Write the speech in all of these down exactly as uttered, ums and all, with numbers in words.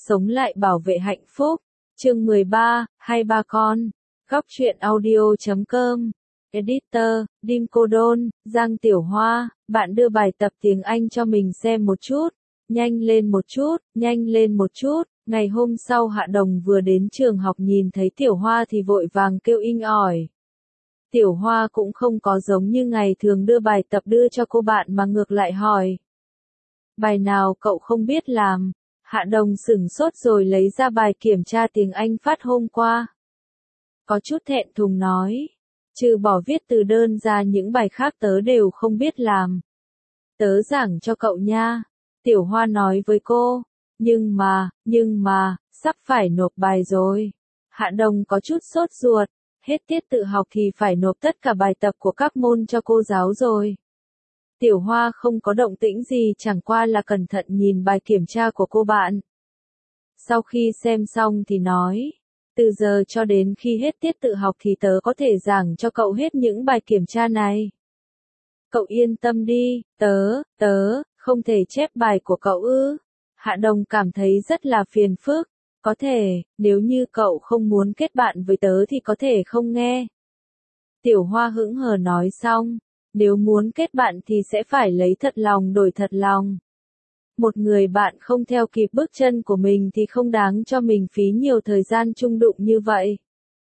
Sống lại bảo vệ hạnh phúc. Chương mười ba, hai ba con. Góc truyện audio chấm com. Editor, Dim Cô Đôn, Giang Tiểu Hoa, bạn đưa bài tập tiếng Anh cho mình xem một chút. Nhanh lên một chút, nhanh lên một chút. Ngày hôm sau Hạ Đồng vừa đến trường học nhìn thấy Tiểu Hoa thì vội vàng kêu inh ỏi. Tiểu Hoa cũng không có giống như ngày thường đưa bài tập đưa cho cô bạn mà ngược lại hỏi. Bài nào cậu không biết làm? Hạ Đồng sửng sốt rồi lấy ra bài kiểm tra tiếng Anh phát hôm qua. Có chút thẹn thùng nói. Trừ bỏ viết từ đơn ra những bài khác tớ đều không biết làm. Tớ giảng cho cậu nha. Tiểu Hoa nói với cô. Nhưng mà, nhưng mà, sắp phải nộp bài rồi. Hạ Đồng có chút sốt ruột. Hết tiết tự học thì phải nộp tất cả bài tập của các môn cho cô giáo rồi. Tiểu Hoa không có động tĩnh gì, chẳng qua là cẩn thận nhìn bài kiểm tra của cô bạn. Sau khi xem xong thì nói, từ giờ cho đến khi hết tiết tự học thì tớ có thể giảng cho cậu hết những bài kiểm tra này. Cậu yên tâm đi, tớ, tớ, không thể chép bài của cậu ư. Hạ Đồng cảm thấy rất là phiền phức. Có thể, nếu như cậu không muốn kết bạn với tớ thì có thể không nghe. Tiểu Hoa hững hờ nói xong. Nếu muốn kết bạn thì sẽ phải lấy thật lòng đổi thật lòng. Một người bạn không theo kịp bước chân của mình thì không đáng cho mình phí nhiều thời gian chung đụng như vậy.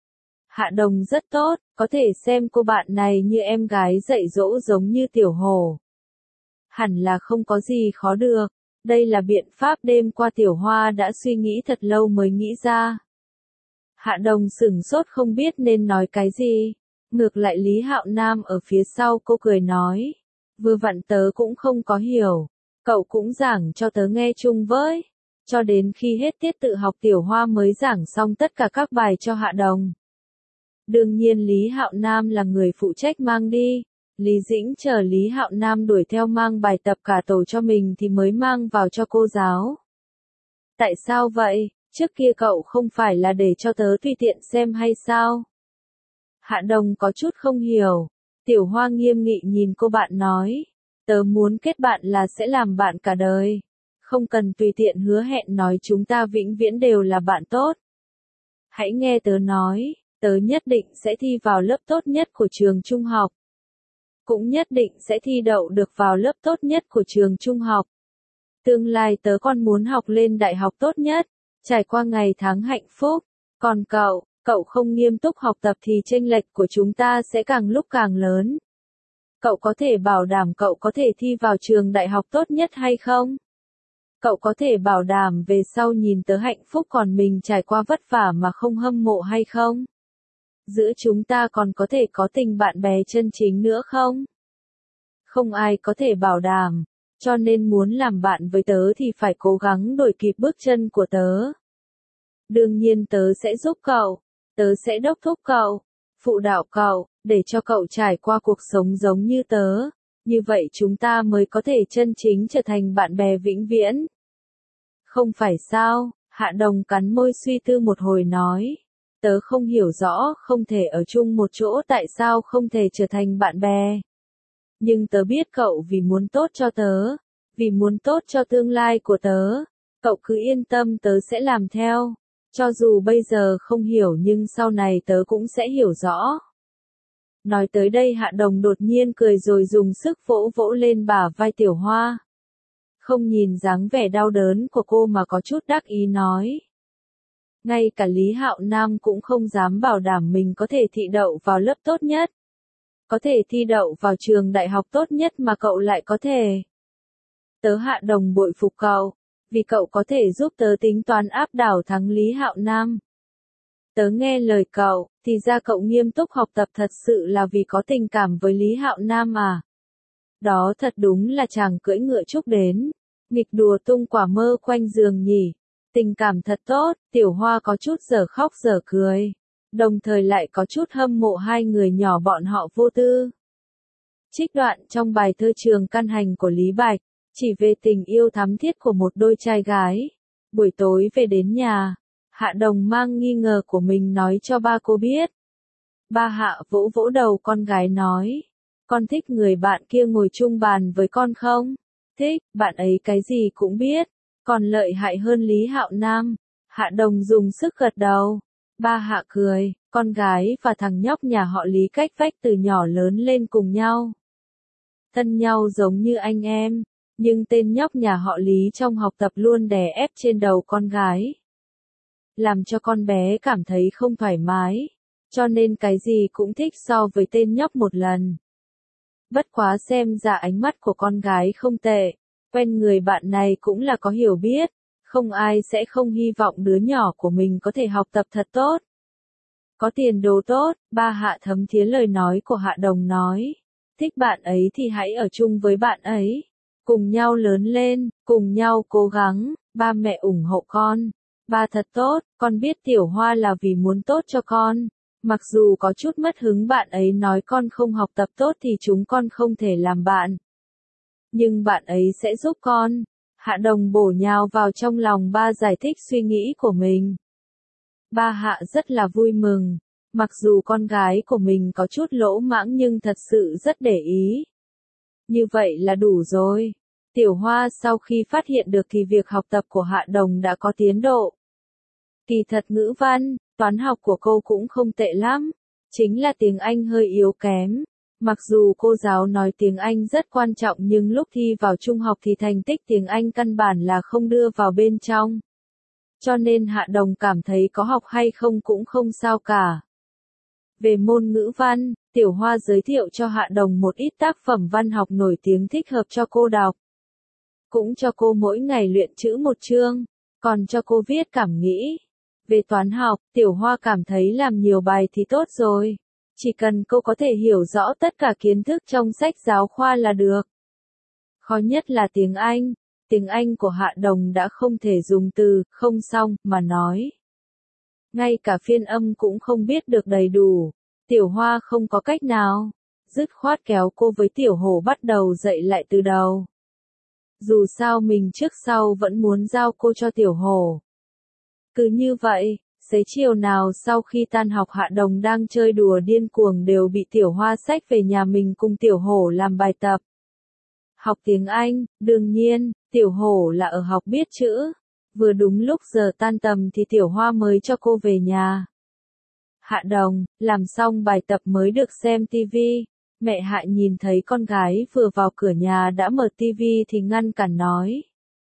Hạ Đồng rất tốt, có thể xem cô bạn này như em gái dạy dỗ giống như Tiểu Hổ. Hẳn là không có gì khó được. Đây là biện pháp đêm qua Tiểu Hoa đã suy nghĩ thật lâu mới nghĩ ra. Hạ Đồng sửng sốt không biết nên nói cái gì. Ngược lại Lý Hạo Nam ở phía sau cô cười nói. Vừa vặn tớ cũng không có hiểu. Cậu cũng giảng cho tớ nghe chung với. Cho đến khi hết tiết tự học Tiểu Hoa mới giảng xong tất cả các bài cho Hạ Đồng. Đương nhiên Lý Hạo Nam là người phụ trách mang đi. Lý Dĩnh chờ Lý Hạo Nam đuổi theo mang bài tập cả tổ cho mình thì mới mang vào cho cô giáo. Tại sao vậy? Trước kia cậu không phải là để cho tớ tùy tiện xem hay sao? Hạ Đồng có chút không hiểu. Tiểu Hoa nghiêm nghị nhìn cô bạn nói. Tớ muốn kết bạn là sẽ làm bạn cả đời. Không cần tùy tiện hứa hẹn nói chúng ta vĩnh viễn đều là bạn tốt. Hãy nghe tớ nói, tớ nhất định sẽ thi vào lớp tốt nhất của trường trung học. Cũng nhất định sẽ thi đậu được vào lớp tốt nhất của trường trung học. Tương lai tớ còn muốn học lên đại học tốt nhất, trải qua ngày tháng hạnh phúc. Còn cậu, cậu không nghiêm túc học tập thì chênh lệch của chúng ta sẽ càng lúc càng lớn. Cậu có thể bảo đảm cậu có thể thi vào trường đại học tốt nhất hay không? Cậu có thể bảo đảm về sau nhìn tớ hạnh phúc còn mình trải qua vất vả mà không hâm mộ hay không? Giữa chúng ta còn có thể có tình bạn bè chân chính nữa không? Không ai có thể bảo đảm, cho nên muốn làm bạn với tớ thì phải cố gắng đuổi kịp bước chân của tớ. Đương nhiên tớ sẽ giúp cậu, tớ sẽ đốc thúc cậu, phụ đạo cậu, để cho cậu trải qua cuộc sống giống như tớ, như vậy chúng ta mới có thể chân chính trở thành bạn bè vĩnh viễn. Không phải sao? Hạ Đồng cắn môi suy tư một hồi nói. Tớ không hiểu rõ không thể ở chung một chỗ tại sao không thể trở thành bạn bè. Nhưng tớ biết cậu vì muốn tốt cho tớ, vì muốn tốt cho tương lai của tớ. Cậu cứ yên tâm tớ sẽ làm theo. Cho dù bây giờ không hiểu nhưng sau này tớ cũng sẽ hiểu rõ. Nói tới đây Hạ Đồng đột nhiên cười rồi dùng sức vỗ vỗ lên bả vai Tiểu Hoa. Không nhìn dáng vẻ đau đớn của cô mà có chút đắc ý nói. Ngay cả Lý Hạo Nam cũng không dám bảo đảm mình có thể thi đậu vào lớp tốt nhất. Có thể thi đậu vào trường đại học tốt nhất mà cậu lại có thể. Tớ Hạ Đồng bội phục cậu, vì cậu có thể giúp tớ tính toán áp đảo thắng Lý Hạo Nam. Tớ nghe lời cậu, thì ra cậu nghiêm túc học tập thật sự là vì có tình cảm với Lý Hạo Nam à. Đó thật đúng là chàng cưỡi ngựa chúc đến, nghịch đùa tung quả mơ quanh giường nhỉ. Tình cảm thật tốt, Tiểu Hoa có chút dở khóc dở cười. Đồng thời lại có chút hâm mộ hai người nhỏ bọn họ vô tư. Trích đoạn trong bài thơ Trường Căn Hành của Lý Bạch, chỉ về tình yêu thắm thiết của một đôi trai gái. Buổi tối về đến nhà, Hạ Đồng mang nghi ngờ của mình nói cho ba cô biết. Ba Hạ vỗ vỗ đầu con gái nói, con thích người bạn kia ngồi chung bàn với con không? Thích, bạn ấy cái gì cũng biết. còn lợi hại hơn Lý Hạo Nam. Hạ Đồng dùng sức gật đầu. Ba Hạ cười, con gái và thằng nhóc nhà họ Lý cách vách từ nhỏ lớn lên cùng nhau. Thân nhau giống như anh em, nhưng tên nhóc nhà họ Lý trong học tập luôn đè ép trên đầu con gái. Làm cho con bé cảm thấy không thoải mái, cho nên cái gì cũng thích so với tên nhóc một lần. Bất quá xem ra ánh mắt của con gái không tệ, quen người bạn này cũng là có hiểu biết, không ai sẽ không hy vọng đứa nhỏ của mình có thể học tập thật tốt. Có tiền đồ tốt, ba Hạ thấm thía lời nói của Hạ Đồng nói. Thích bạn ấy thì hãy ở chung với bạn ấy. Cùng nhau lớn lên, cùng nhau cố gắng, ba mẹ ủng hộ con. Ba thật tốt, con biết Tiểu Hoa là vì muốn tốt cho con. Mặc dù có chút mất hứng bạn ấy nói con không học tập tốt thì chúng con không thể làm bạn. Nhưng bạn ấy sẽ giúp con. Hạ Đồng bổ nhào vào trong lòng ba giải thích suy nghĩ của mình. Ba Hạ rất là vui mừng. Mặc dù con gái của mình có chút lỗ mãng nhưng thật sự rất để ý. Như vậy là đủ rồi. Tiểu Hoa sau khi phát hiện được thì việc học tập của Hạ Đồng đã có tiến độ. Kỳ thật ngữ văn, toán học của cô cũng không tệ lắm. Chính là tiếng Anh hơi yếu kém. Mặc dù cô giáo nói tiếng Anh rất quan trọng nhưng lúc thi vào trung học thì thành tích tiếng Anh căn bản là không đưa vào bên trong. Cho nên Hạ Đồng cảm thấy có học hay không cũng không sao cả. Về môn ngữ văn, Tiểu Hoa giới thiệu cho Hạ Đồng một ít tác phẩm văn học nổi tiếng thích hợp cho cô đọc. Cũng cho cô mỗi ngày luyện chữ một chương, còn cho cô viết cảm nghĩ. Về toán học, Tiểu Hoa cảm thấy làm nhiều bài thì tốt rồi. Chỉ cần cô có thể hiểu rõ tất cả kiến thức trong sách giáo khoa là được. Khó nhất là tiếng Anh. Tiếng Anh của Hạ Đồng đã không thể dùng từ không xong mà nói. Ngay cả phiên âm cũng không biết được đầy đủ. Tiểu Hoa không có cách nào. Dứt khoát kéo cô với Tiểu Hổ bắt đầu dạy lại từ đầu. Dù sao mình trước sau vẫn muốn giao cô cho Tiểu Hổ. Cứ như vậy, xế chiều nào sau khi tan học Hạ Đồng đang chơi đùa điên cuồng đều bị Tiểu Hoa xách về nhà mình cùng Tiểu Hổ làm bài tập. Học tiếng Anh, đương nhiên, Tiểu Hổ là ở học biết chữ. Vừa đúng lúc giờ tan tầm thì Tiểu Hoa mới cho cô về nhà. Hạ Đồng, làm xong bài tập mới được xem tivi. Mẹ Hạ nhìn thấy con gái vừa vào cửa nhà đã mở tivi thì ngăn cản nói.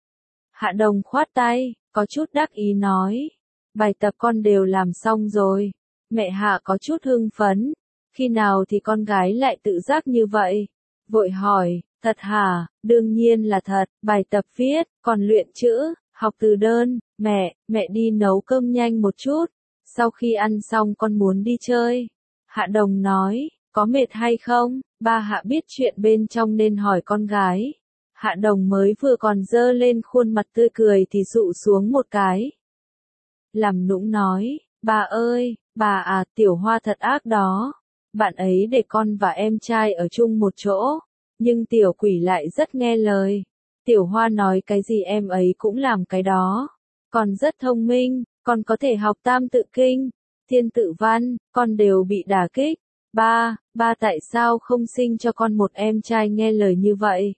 Hạ Đồng khoát tay, có chút đắc ý nói. Bài tập con đều làm xong rồi. Mẹ Hạ có chút hưng phấn. Khi nào thì con gái lại tự giác như vậy? Vội hỏi, thật hả? Đương nhiên là thật, bài tập viết, còn luyện chữ, học từ đơn. Mẹ, mẹ đi nấu cơm nhanh một chút. Sau khi ăn xong con muốn đi chơi. Hạ Đồng nói, có mệt hay không? Ba Hạ biết chuyện bên trong nên hỏi con gái. Hạ Đồng mới vừa còn dơ lên khuôn mặt tươi cười thì dụ xuống một cái. Làm nũng nói, bà ơi, bà à, Tiểu Hoa thật ác đó. Bạn ấy để con và em trai ở chung một chỗ. Nhưng Tiểu Quỷ lại rất nghe lời. Tiểu Hoa nói cái gì em ấy cũng làm cái đó. Con rất thông minh, con có thể học tam tự kinh, thiên tự văn, con đều bị đả kích. Ba, ba tại sao không sinh cho con một em trai nghe lời như vậy?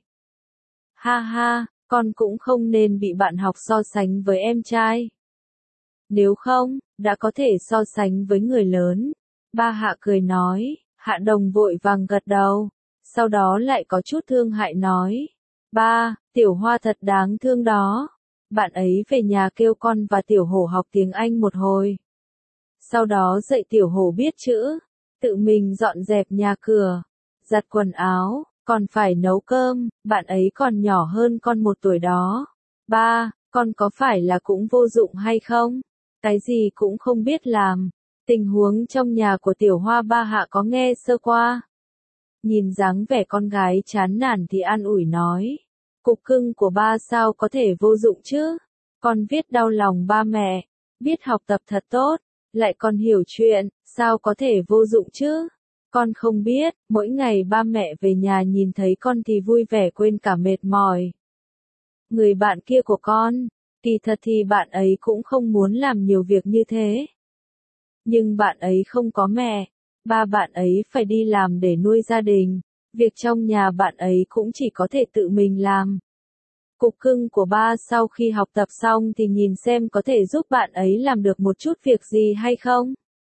Ha ha, con cũng không nên bị bạn học so sánh với em trai. Nếu không, đã có thể so sánh với người lớn. Ba Hạ cười nói, Hạ Đồng vội vàng gật đầu. Sau đó lại có chút thương hại nói. Ba, Tiểu Hoa thật đáng thương đó. Bạn ấy về nhà kêu con và Tiểu Hổ học tiếng Anh một hồi. Sau đó dạy Tiểu Hổ biết chữ. Tự mình dọn dẹp nhà cửa. Giặt quần áo. Còn phải nấu cơm. Bạn ấy còn nhỏ hơn con một tuổi đó. Ba, con có phải là cũng vô dụng hay không? Cái gì cũng không biết làm. Tình huống trong nhà của Tiểu Hoa ba Hạ có nghe sơ qua. Nhìn dáng vẻ con gái chán nản thì an ủi nói. Cục cưng của ba sao có thể vô dụng chứ? Con viết đau lòng ba mẹ. Biết học tập thật tốt. Lại còn hiểu chuyện. Sao có thể vô dụng chứ? Con không biết. Mỗi ngày ba mẹ về nhà nhìn thấy con thì vui vẻ quên cả mệt mỏi. Người bạn kia của con. Kỳ thật thì bạn ấy cũng không muốn làm nhiều việc như thế. Nhưng bạn ấy không có mẹ. Ba bạn ấy phải đi làm để nuôi gia đình. Việc trong nhà bạn ấy cũng chỉ có thể tự mình làm. Cục cưng của ba sau khi học tập xong thì nhìn xem có thể giúp bạn ấy làm được một chút việc gì hay không.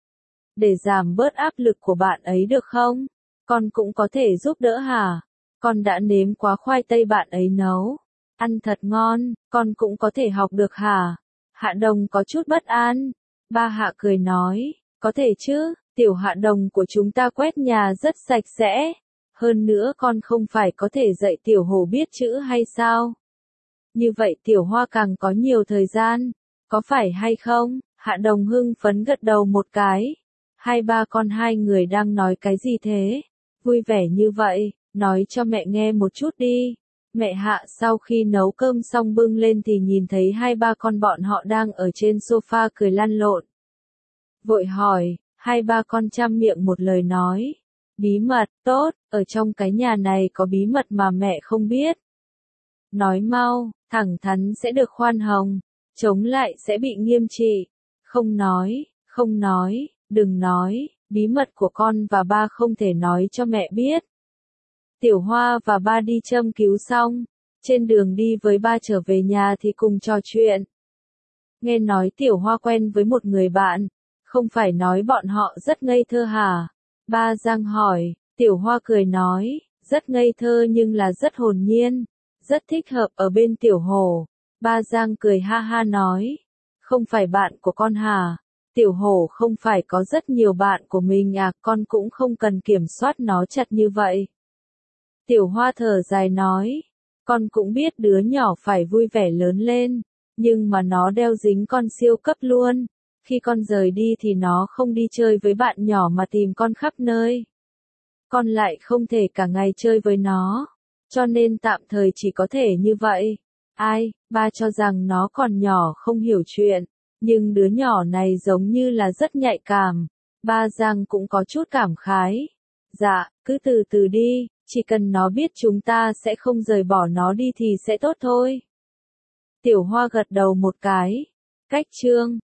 Để giảm bớt áp lực của bạn ấy được không? Con cũng có thể giúp đỡ hả? Con đã nếm quá khoai tây bạn ấy nấu. Ăn thật ngon, con cũng có thể học được hả? Hạ Đồng có chút bất an. Ba Hạ cười nói, có thể chứ, tiểu Hạ Đồng của chúng ta quét nhà rất sạch sẽ. Hơn nữa con không phải có thể dạy tiểu Hổ biết chữ hay sao? Như vậy tiểu Hoa càng có nhiều thời gian. Có phải hay không? Hạ Đồng hưng phấn gật đầu một cái. Hai ba con hai người đang nói cái gì thế? Vui vẻ như vậy, nói cho mẹ nghe một chút đi. Mẹ Hạ sau khi nấu cơm xong bưng lên thì nhìn thấy hai ba con bọn họ đang ở trên sofa cười lăn lộn. Vội hỏi, hai ba con chăm miệng một lời nói. Bí mật, tốt, ở trong cái nhà này có bí mật mà mẹ không biết. Nói mau, thẳng thắn sẽ được khoan hồng, chống lại sẽ bị nghiêm trị. Không nói, không nói, đừng nói, bí mật của con và ba không thể nói cho mẹ biết. Tiểu Hoa và ba đi châm cứu xong, trên đường đi với ba trở về nhà thì cùng trò chuyện. Nghe nói Tiểu Hoa quen với một người bạn, không phải nói bọn họ rất ngây thơ hả? Ba Giang hỏi, Tiểu Hoa cười nói, rất ngây thơ nhưng là rất hồn nhiên, rất thích hợp ở bên Tiểu Hổ. Ba Giang cười ha ha nói, không phải bạn của con hả? Tiểu Hổ không phải có rất nhiều bạn của mình à, con cũng không cần kiểm soát nó chặt như vậy. Tiểu Hoa thở dài nói, con cũng biết đứa nhỏ phải vui vẻ lớn lên, nhưng mà nó đeo dính con siêu cấp luôn. Khi con rời đi thì nó không đi chơi với bạn nhỏ mà tìm con khắp nơi. Con lại không thể cả ngày chơi với nó, cho nên tạm thời chỉ có thể như vậy. Ai, ba cho rằng nó còn nhỏ không hiểu chuyện, nhưng đứa nhỏ này giống như là rất nhạy cảm. Ba Giang cũng có chút cảm khái. Dạ, cứ từ từ đi, chỉ cần nó biết chúng ta sẽ không rời bỏ nó đi thì sẽ tốt thôi. Tiểu Hoa gật đầu một cái. Cách chương